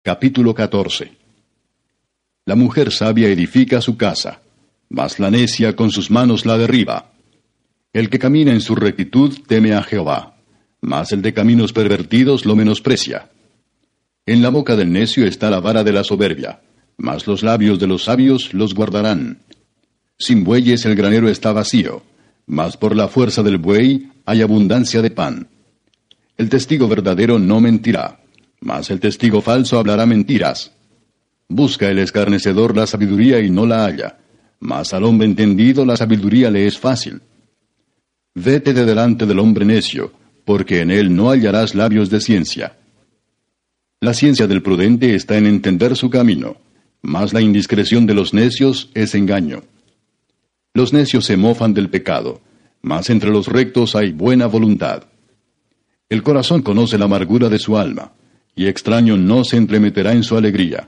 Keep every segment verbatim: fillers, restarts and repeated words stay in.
Capítulo catorce. La mujer sabia edifica su casa, mas la necia con sus manos la derriba. El que camina en su rectitud teme a Jehová, mas el de caminos pervertidos lo menosprecia. En la boca del necio está la vara de la soberbia, mas los labios de los sabios los guardarán. Sin bueyes el granero está vacío, mas por la fuerza del buey hay abundancia de pan. El testigo verdadero no mentirá, mas el testigo falso hablará mentiras. Busca el escarnecedor la sabiduría y no la halla, mas al hombre entendido la sabiduría le es fácil. Vete de delante del hombre necio, porque en él no hallarás labios de ciencia. La ciencia del prudente está en entender su camino, mas la indiscreción de los necios es engaño. Los necios se mofan del pecado, mas entre los rectos hay buena voluntad. El corazón conoce la amargura de su alma, y extraño no se entremeterá en su alegría.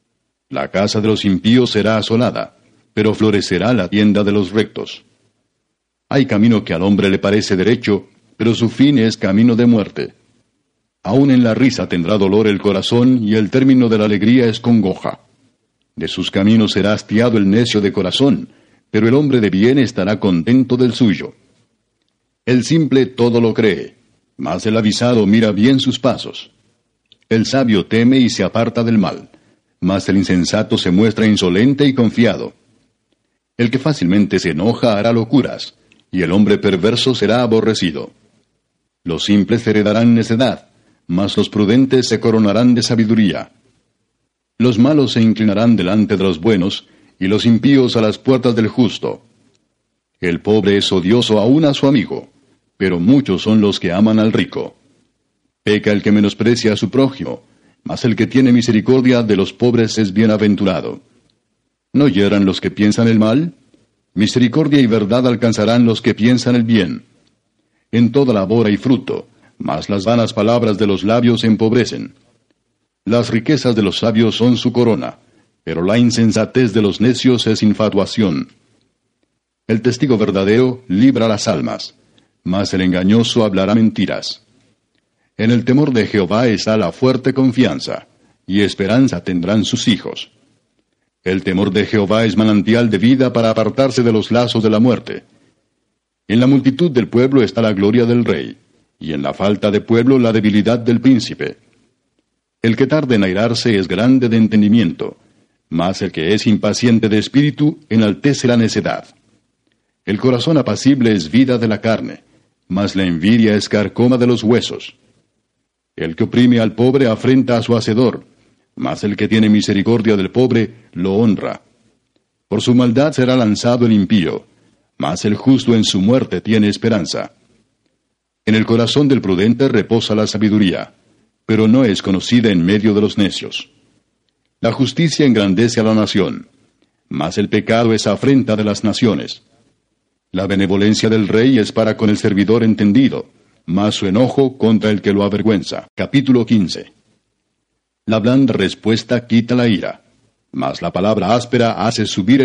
La casa de los impíos será asolada, pero florecerá la tienda de los rectos. Hay camino que al hombre le parece derecho, pero su fin es camino de muerte. Aun en la risa tendrá dolor el corazón, y el término de la alegría es congoja. De sus caminos será hastiado el necio de corazón, pero el hombre de bien estará contento del suyo. El simple todo lo cree, mas el avisado mira bien sus pasos. El sabio teme y se aparta del mal, mas el insensato se muestra insolente y confiado. El que fácilmente se enoja hará locuras, y el hombre perverso será aborrecido. Los simples heredarán necedad, mas los prudentes se coronarán de sabiduría. Los malos se inclinarán delante de los buenos, y los impíos a las puertas del justo. El pobre es odioso aún a su amigo, pero muchos son los que aman al rico. Peca el que menosprecia a su prójimo, mas el que tiene misericordia de los pobres es bienaventurado. ¿No hieran los que piensan el mal? Misericordia y verdad alcanzarán los que piensan el bien. En toda labor hay fruto, mas las vanas palabras de los labios empobrecen. Las riquezas de los sabios son su corona, pero la insensatez de los necios es infatuación. El testigo verdadero libra las almas, mas el engañoso hablará mentiras. En el temor de Jehová está la fuerte confianza, y esperanza tendrán sus hijos. El temor de Jehová es manantial de vida para apartarse de los lazos de la muerte. En la multitud del pueblo está la gloria del rey, y en la falta de pueblo la debilidad del príncipe. El que tarda en airarse es grande de entendimiento, mas el que es impaciente de espíritu enaltece la necedad. El corazón apacible es vida de la carne, mas la envidia es carcoma de los huesos. El que oprime al pobre afrenta a su hacedor, mas el que tiene misericordia del pobre lo honra. Por su maldad será lanzado el impío, mas el justo en su muerte tiene esperanza. En el corazón del prudente reposa la sabiduría, pero no es conocida en medio de los necios. La justicia engrandece a la nación, mas el pecado es afrenta de las naciones. La benevolencia del rey es para con el servidor entendido, mas su enojo contra el que lo avergüenza. Capítulo quince. La blanda respuesta quita la ira, mas la palabra áspera hace subir el